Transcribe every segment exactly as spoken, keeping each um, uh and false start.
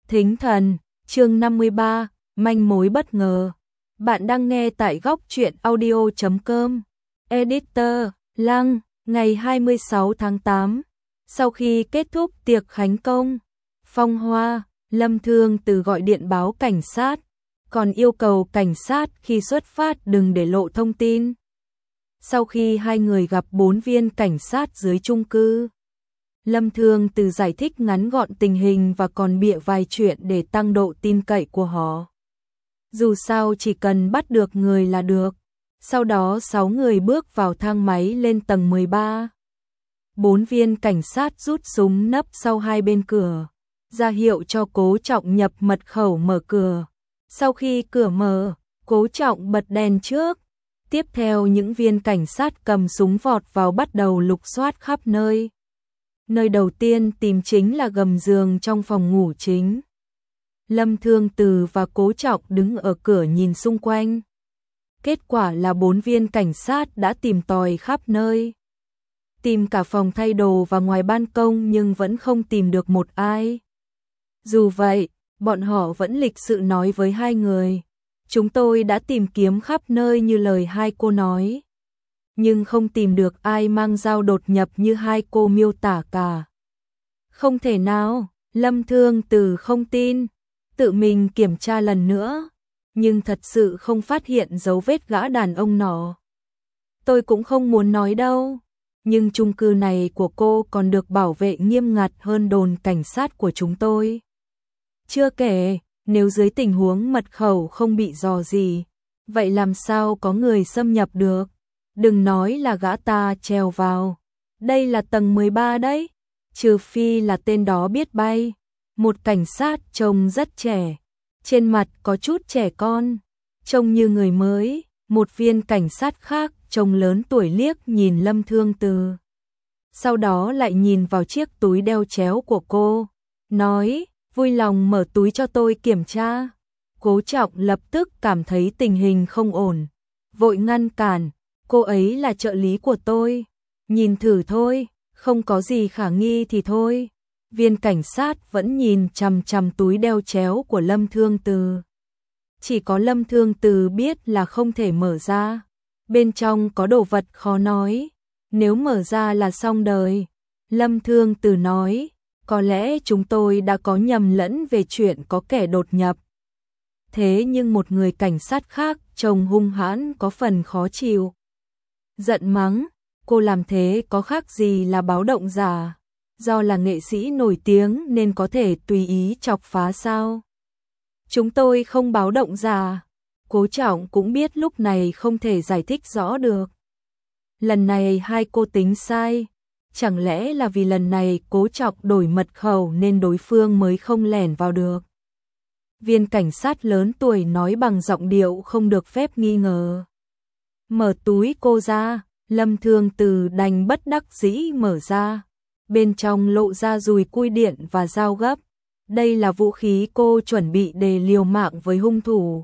Thính thần, chương năm mươi ba, manh mối bất ngờ. Bạn đang nghe tại góc truyện audio chấm com. Editor, Lăng, ngày hai mươi sáu tháng tám. Sau khi kết thúc tiệc khánh công, Phong Hoa, Lâm Thương Từ gọi điện báo cảnh sát, còn yêu cầu cảnh sát khi xuất phát đừng để lộ thông tin. Sau khi hai người gặp bốn viên cảnh sát dưới chung cư, Lâm Thương Từ giải thích ngắn gọn tình hình và còn bịa vài chuyện để tăng độ tin cậy của họ. Dù sao chỉ cần bắt được người là được. Sau đó sáu người bước vào thang máy lên tầng mười ba. Bốn viên cảnh sát rút súng nấp sau hai bên cửa, ra hiệu cho Cố Trọng nhập mật khẩu mở cửa. Sau khi cửa mở, Cố Trọng bật đèn trước. Tiếp theo những viên cảnh sát cầm súng vọt vào bắt đầu lục soát khắp nơi. Nơi đầu tiên tìm chính là gầm giường trong phòng ngủ chính. Lâm Thương Từ và Cố Trọng đứng ở cửa nhìn xung quanh. Kết quả là bốn viên cảnh sát đã tìm tòi khắp nơi. Tìm cả phòng thay đồ và ngoài ban công nhưng vẫn không tìm được một ai. Dù vậy, bọn họ vẫn lịch sự nói với hai người. Chúng tôi đã tìm kiếm khắp nơi như lời hai cô nói, nhưng không tìm được ai mang dao đột nhập như hai cô miêu tả cả. Không thể nào, Lâm Thương Từ không tin, tự mình kiểm tra lần nữa, nhưng thật sự không phát hiện dấu vết gã đàn ông nọ. Tôi cũng không muốn nói đâu, nhưng chung cư này của cô còn được bảo vệ nghiêm ngặt hơn đồn cảnh sát của chúng tôi. Chưa kể, nếu dưới tình huống mật khẩu không bị dò gì, vậy làm sao có người xâm nhập được? Đừng nói là gã ta trèo vào. Đây là tầng mười ba đấy. Trừ phi là tên đó biết bay. Một cảnh sát trông rất trẻ. Trên mặt có chút trẻ con. Trông như người mới. Một viên cảnh sát khác trông lớn tuổi liếc nhìn Lâm Thương Từ. Sau đó lại nhìn vào chiếc túi đeo chéo của cô. Nói, vui lòng mở túi cho tôi kiểm tra. Cố Trọng lập tức cảm thấy tình hình không ổn. Vội ngăn cản. Cô ấy là trợ lý của tôi. Nhìn thử thôi, không có gì khả nghi thì thôi. Viên cảnh sát vẫn nhìn chằm chằm túi đeo chéo của Lâm Thương Từ. Chỉ có Lâm Thương Từ biết là không thể mở ra. Bên trong có đồ vật khó nói. Nếu mở ra là xong đời. Lâm Thương Từ nói, có lẽ chúng tôi đã có nhầm lẫn về chuyện có kẻ đột nhập. Thế nhưng một người cảnh sát khác trông hung hãn có phần khó chịu. Giận mắng, cô làm thế có khác gì là báo động giả, do là nghệ sĩ nổi tiếng nên có thể tùy ý chọc phá sao? Chúng tôi không báo động giả. Cố Trọng cũng biết lúc này không thể giải thích rõ được. Lần này hai cô tính sai, chẳng lẽ là vì lần này Cố Trọng đổi mật khẩu nên đối phương mới không lẻn vào được? Viên cảnh sát lớn tuổi nói bằng giọng điệu không được phép nghi ngờ. Mở túi cô ra, Lâm Thương Từ đành bất đắc dĩ mở ra. Bên trong lộ ra dùi cui điện và dao gấp. Đây là vũ khí cô chuẩn bị để liều mạng với hung thủ.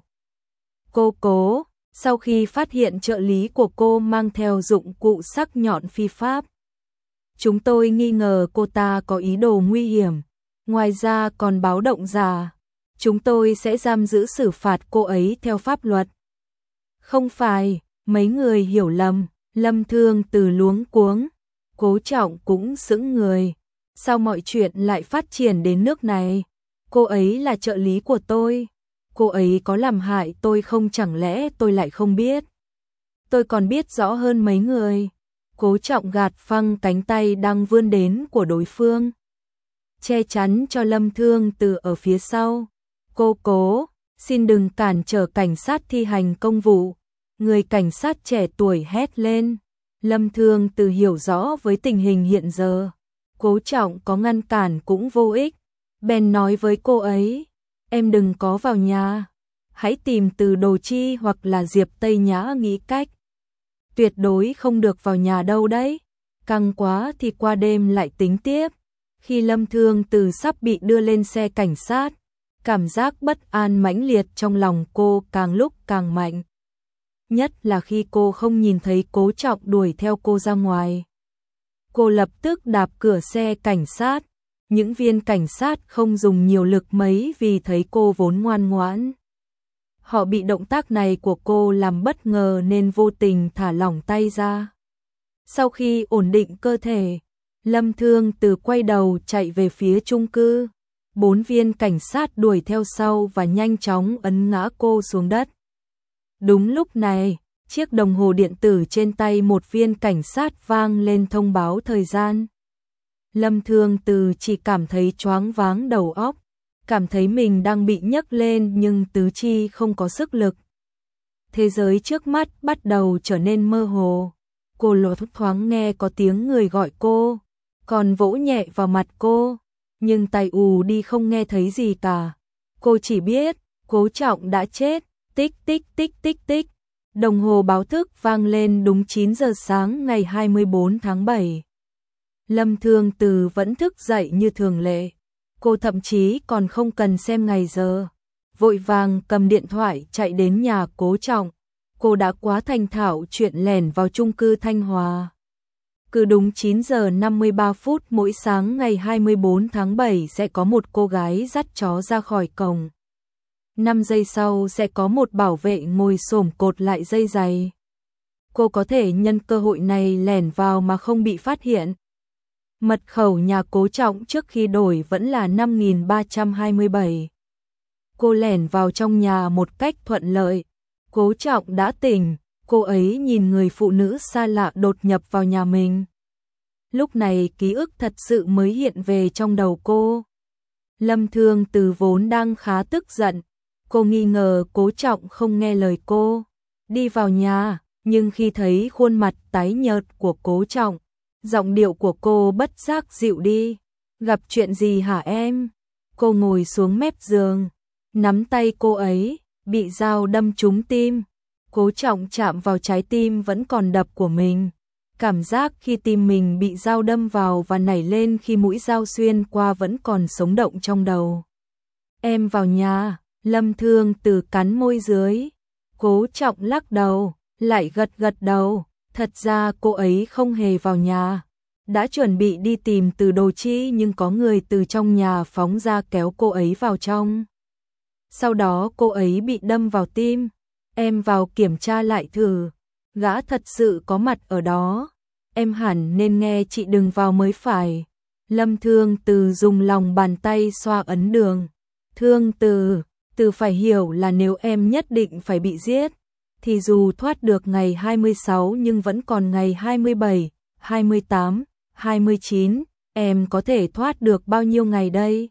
Cô Cố, sau khi phát hiện trợ lý của cô mang theo dụng cụ sắc nhọn phi pháp, chúng tôi nghi ngờ cô ta có ý đồ nguy hiểm. Ngoài ra còn báo động giả. Chúng tôi sẽ giam giữ xử phạt cô ấy theo pháp luật. Không phải, mấy người hiểu lầm. Lâm Thương Từ luống cuống. Cố Trọng cũng sững người. Sao mọi chuyện lại phát triển đến nước này? Cô ấy là trợ lý của tôi. Cô ấy có làm hại tôi không, chẳng lẽ tôi lại không biết? Tôi còn biết rõ hơn mấy người. Cố Trọng gạt phăng cánh tay đang vươn đến của đối phương, che chắn cho Lâm Thương Từ ở phía sau. Cô Cố, xin đừng cản trở cảnh sát thi hành công vụ. Người cảnh sát trẻ tuổi hét lên. Lâm Thương Từ hiểu rõ với tình hình hiện giờ. Cố Trọng có ngăn cản cũng vô ích. Bèn nói với cô ấy, em đừng có vào nhà. Hãy tìm Từ Đồ Chi hoặc là Diệp Tây Nhã nghĩ cách. Tuyệt đối không được vào nhà đâu đấy. Căng quá thì qua đêm lại tính tiếp. Khi Lâm Thương Từ sắp bị đưa lên xe cảnh sát, cảm giác bất an mãnh liệt trong lòng cô càng lúc càng mạnh. Nhất là khi cô không nhìn thấy Cố Trọng đuổi theo cô ra ngoài. Cô lập tức đạp cửa xe cảnh sát, Những viên cảnh sát không dùng nhiều lực mấy vì thấy cô vốn ngoan ngoãn. Họ bị động tác này của cô làm bất ngờ nên vô tình thả lỏng tay ra. Sau khi ổn định cơ thể, Lâm Thương Từ quay đầu chạy về phía chung cư. Bốn viên cảnh sát đuổi theo sau và nhanh chóng ấn ngã cô xuống đất. Đúng lúc này, chiếc đồng hồ điện tử trên tay một viên cảnh sát vang lên thông báo thời gian. Lâm Thương Từ chỉ cảm thấy choáng váng đầu óc, cảm thấy mình đang bị nhấc lên nhưng tứ chi không có sức lực. Thế giới trước mắt bắt đầu trở nên mơ hồ. Cô lột thoáng nghe có tiếng người gọi cô, còn vỗ nhẹ vào mặt cô, nhưng tai ù đi không nghe thấy gì cả. Cô chỉ biết, Cố Trọng đã chết, tích tích tích tích tích. Đồng hồ báo thức vang lên đúng chín giờ sáng ngày hai mươi bốn tháng bảy. Lâm Thương Từ vẫn thức dậy như thường lệ. Cô thậm chí còn không cần xem ngày giờ. Vội vàng cầm điện thoại chạy đến nhà Cố Trọng. Cô đã quá thành thạo chuyện lẻn vào chung cư Thanh Hòa. Cứ đúng chín giờ năm mươi ba phút mỗi sáng ngày hai mươi bốn tháng bảy sẽ có một cô gái dắt chó ra khỏi cổng. năm giây sau sẽ có một bảo vệ ngồi xổm cột lại dây giày. Cô có thể nhân cơ hội này lẻn vào mà không bị phát hiện. Mật khẩu nhà Cố Trọng trước khi đổi vẫn là năm nghìn ba trăm hai mươi bảy. Cô lẻn vào trong nhà một cách thuận lợi. Cố Trọng đã tỉnh, cô ấy nhìn người phụ nữ xa lạ đột nhập vào nhà mình. Lúc này ký ức thật sự mới hiện về trong đầu cô. Lâm Thương Từ vốn đang khá tức giận. Cô nghi ngờ Cố Trọng không nghe lời cô. Đi vào nhà, nhưng khi thấy khuôn mặt tái nhợt của Cố Trọng, giọng điệu của cô bất giác dịu đi. Gặp chuyện gì hả em? Cô ngồi xuống mép giường, nắm tay cô ấy, bị dao đâm trúng tim. Cố Trọng chạm vào trái tim vẫn còn đập của mình. Cảm giác khi tim mình bị dao đâm vào và nảy lên khi mũi dao xuyên qua vẫn còn sống động trong đầu. Em vào nhà, Lâm Thương Từ cắn môi dưới. Cố Trọng lắc đầu, lại gật gật đầu. Thật ra cô ấy không hề vào nhà. Đã chuẩn bị đi tìm Từ Đồ Chi nhưng có người từ trong nhà phóng ra kéo cô ấy vào trong. Sau đó cô ấy bị đâm vào tim. Em vào kiểm tra lại thử. Gã thật sự có mặt ở đó. Em hẳn nên nghe chị đừng vào mới phải. Lâm Thương Từ dùng lòng bàn tay xoa ấn đường. Thương Từ, Từ phải hiểu là nếu em nhất định phải bị giết, thì dù thoát được ngày hai mươi sáu nhưng vẫn còn ngày hai mươi bảy, hai mươi tám, hai mươi chín, em có thể thoát được bao nhiêu ngày đây?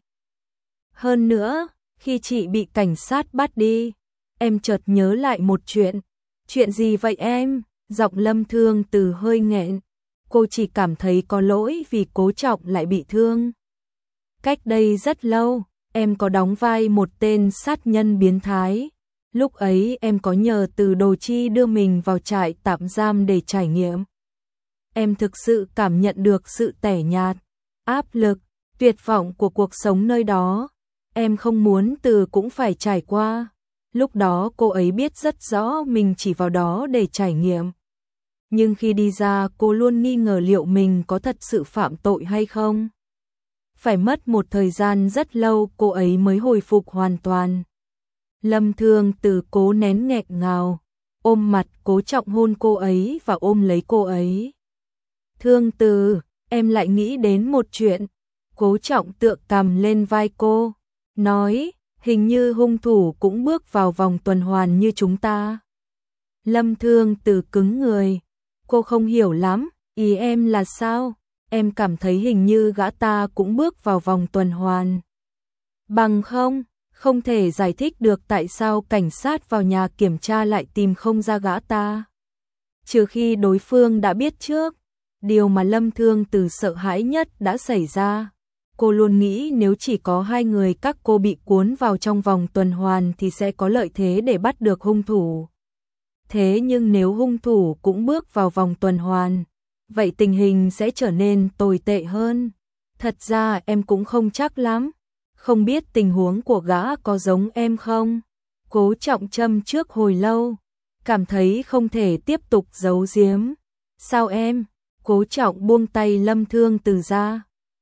Hơn nữa, khi chị bị cảnh sát bắt đi, em chợt nhớ lại một chuyện. Chuyện gì vậy em? Giọng Lâm Thương Từ hơi nghẹn. Cô chỉ cảm thấy có lỗi vì Cố Trọng lại bị thương. Cách đây rất lâu, em có đóng vai một tên sát nhân biến thái. Lúc ấy em có nhờ Từ Đồ Chi đưa mình vào trại tạm giam để trải nghiệm. Em thực sự cảm nhận được sự tẻ nhạt, áp lực, tuyệt vọng của cuộc sống nơi đó. Em không muốn Từ cũng phải trải qua. Lúc đó cô ấy biết rất rõ mình chỉ vào đó để trải nghiệm. Nhưng khi đi ra cô luôn nghi ngờ liệu mình có thật sự phạm tội hay không. Phải mất một thời gian rất lâu cô ấy mới hồi phục hoàn toàn. Lâm Thương Từ cố nén nghẹn ngào, ôm mặt Cố Trọng hôn cô ấy và ôm lấy cô ấy. Thương Từ, em lại nghĩ đến một chuyện. Cố Trọng tựa cằm lên vai cô, nói, hình như hung thủ cũng bước vào vòng tuần hoàn như chúng ta. Lâm Thương Từ cứng người, cô không hiểu lắm, ý em là sao? Em cảm thấy hình như gã ta cũng bước vào vòng tuần hoàn. Bằng không, không thể giải thích được tại sao cảnh sát vào nhà kiểm tra lại tìm không ra gã ta. Trừ khi đối phương đã biết trước, điều mà Lâm Thương Từ sợ hãi nhất đã xảy ra. Cô luôn nghĩ nếu chỉ có hai người các cô bị cuốn vào trong vòng tuần hoàn thì sẽ có lợi thế để bắt được hung thủ. Thế nhưng nếu hung thủ cũng bước vào vòng tuần hoàn, vậy tình hình sẽ trở nên tồi tệ hơn. Thật ra em cũng không chắc lắm, không biết tình huống của gã có giống em không? Cố Trọng châm trước hồi lâu, cảm thấy không thể tiếp tục giấu giếm. Sao em? Cố Trọng buông tay Lâm Thương Từ ra.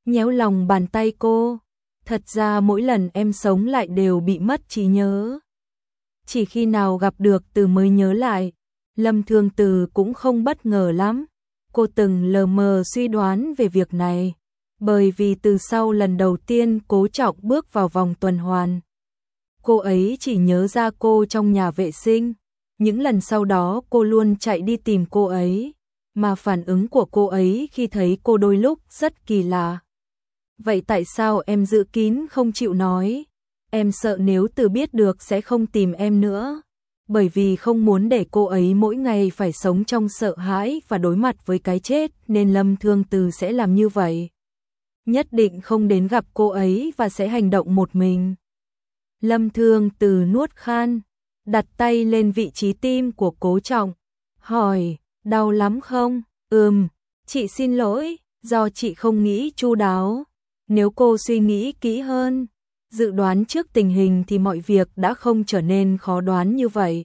nhéo lòng bàn tay cô. Thật ra mỗi lần em sống lại đều bị mất trí nhớ. Chỉ khi nào gặp được Từ mới nhớ lại. Lâm Thương Từ cũng không bất ngờ lắm. Cô từng lờ mờ suy đoán về việc này. Bởi vì từ sau lần đầu tiên Cố Trọng bước vào vòng tuần hoàn, cô ấy chỉ nhớ ra cô trong nhà vệ sinh. Những lần sau đó cô luôn chạy đi tìm cô ấy. Mà phản ứng của cô ấy khi thấy cô đôi lúc rất kỳ lạ. Vậy tại sao em giữ kín không chịu nói? Em sợ nếu Từ biết được sẽ không tìm em nữa. Bởi vì không muốn để cô ấy mỗi ngày phải sống trong sợ hãi và đối mặt với cái chết nên Lâm Thương Từ sẽ làm như vậy. Nhất định không đến gặp cô ấy và sẽ hành động một mình. Lâm Thương Từ nuốt khan, đặt tay lên vị trí tim của Cố Trọng, hỏi, đau lắm không? Ừm, chị xin lỗi, do chị không nghĩ chu đáo. Nếu cô suy nghĩ kỹ hơn, dự đoán trước tình hình thì mọi việc đã không trở nên khó đoán như vậy.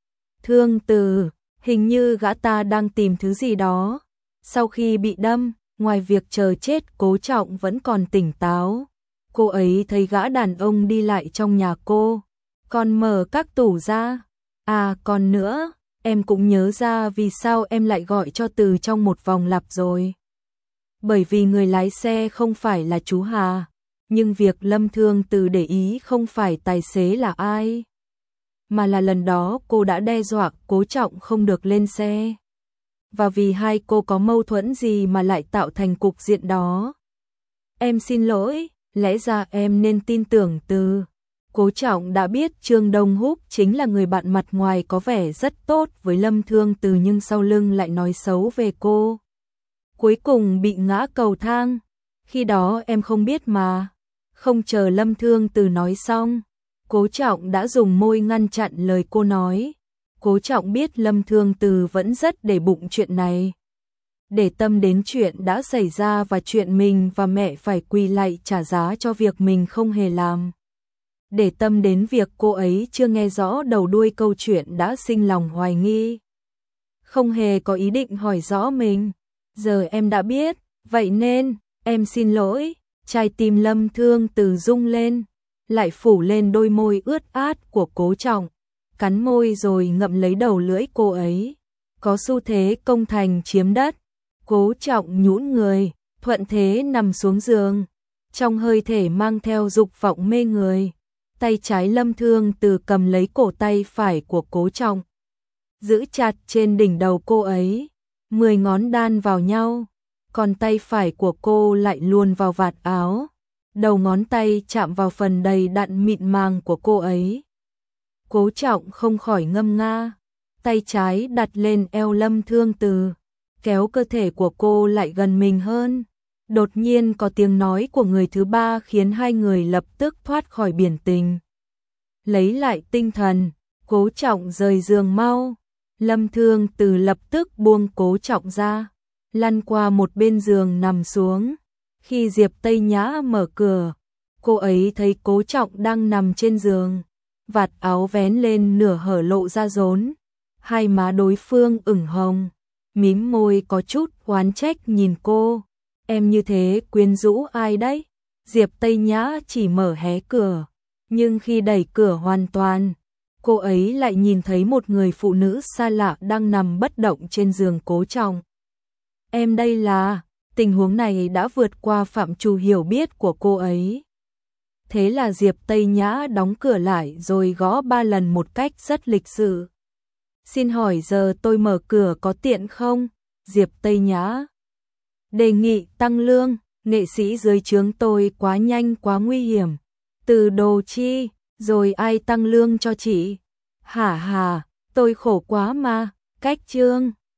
Thương Từ, hình như gã ta đang tìm thứ gì đó. Sau khi bị đâm, ngoài việc chờ chết, Cố Trọng vẫn còn tỉnh táo. Cô ấy thấy gã đàn ông đi lại trong nhà cô, còn mở các tủ ra. À còn nữa, em cũng nhớ ra vì sao em lại gọi cho Từ trong một vòng lặp rồi. Bởi vì người lái xe không phải là chú Hà, nhưng việc Lâm Thương Từ để ý không phải tài xế là ai, mà là lần đó cô đã đe dọa Cố Trọng không được lên xe. Và vì hai cô có mâu thuẫn gì mà lại tạo thành cục diện đó. Em xin lỗi, lẽ ra em nên tin tưởng Từ. Cố Trọng đã biết Trương Đông Húc chính là người bạn mặt ngoài có vẻ rất tốt với Lâm Thương Từ nhưng sau lưng lại nói xấu về cô. Cuối cùng bị ngã cầu thang. Khi đó em không biết mà. Không chờ Lâm Thương Từ nói xong, Cố Trọng đã dùng môi ngăn chặn lời cô nói. Cố Trọng biết Lâm Thương Từ vẫn rất để bụng chuyện này. Để tâm đến chuyện đã xảy ra và chuyện mình và mẹ phải quỳ lạy trả giá cho việc mình không hề làm. Để tâm đến việc cô ấy chưa nghe rõ đầu đuôi câu chuyện đã sinh lòng hoài nghi. Không hề có ý định hỏi rõ mình. Giờ em đã biết, vậy nên, em xin lỗi. Trái tim Lâm Thương Từ rung lên, lại phủ lên đôi môi ướt át của Cố Trọng. Cắn môi rồi ngậm lấy đầu lưỡi cô ấy. Có xu thế công thành chiếm đất. Cố Trọng nhũn người, thuận thế nằm xuống giường. Trong hơi thể mang theo dục vọng mê người. Tay trái Lâm Thương Từ cầm lấy cổ tay phải của Cố Trọng, giữ chặt trên đỉnh đầu cô ấy. Mười ngón đan vào nhau, còn tay phải của cô lại luồn vào vạt áo. Đầu ngón tay chạm vào phần đầy đặn mịn màng của cô ấy. Cố Trọng không khỏi ngâm nga, tay trái đặt lên eo Lâm Thương Từ, kéo cơ thể của cô lại gần mình hơn. Đột nhiên có tiếng nói của người thứ ba khiến hai người lập tức thoát khỏi biển tình. Lấy lại tinh thần, Cố Trọng rời giường mau. Lâm Thương Từ lập tức buông Cố Trọng ra, lăn qua một bên giường nằm xuống. Khi Diệp Tây Nhã mở cửa, cô ấy thấy Cố Trọng đang nằm trên giường, vạt áo vén lên nửa hở lộ ra rốn. Hai má đối phương ửng hồng, mím môi có chút oán trách nhìn cô. Em như thế quyến rũ ai đấy? Diệp Tây Nhã chỉ mở hé cửa, nhưng khi đẩy cửa hoàn toàn, cô ấy lại nhìn thấy một người phụ nữ xa lạ đang nằm bất động trên giường Cố Trọng. Em đây là, tình huống này đã vượt qua phạm trù hiểu biết của cô ấy. Thế là Diệp Tây Nhã đóng cửa lại rồi gõ ba lần một cách rất lịch sự. Xin hỏi giờ tôi mở cửa có tiện không? Diệp Tây Nhã đề nghị tăng lương, nghệ sĩ dưới trướng tôi quá nhanh quá nguy hiểm. Từ đồ chi, rồi ai tăng lương cho chị? Hả hà, tôi khổ quá mà, cách trương.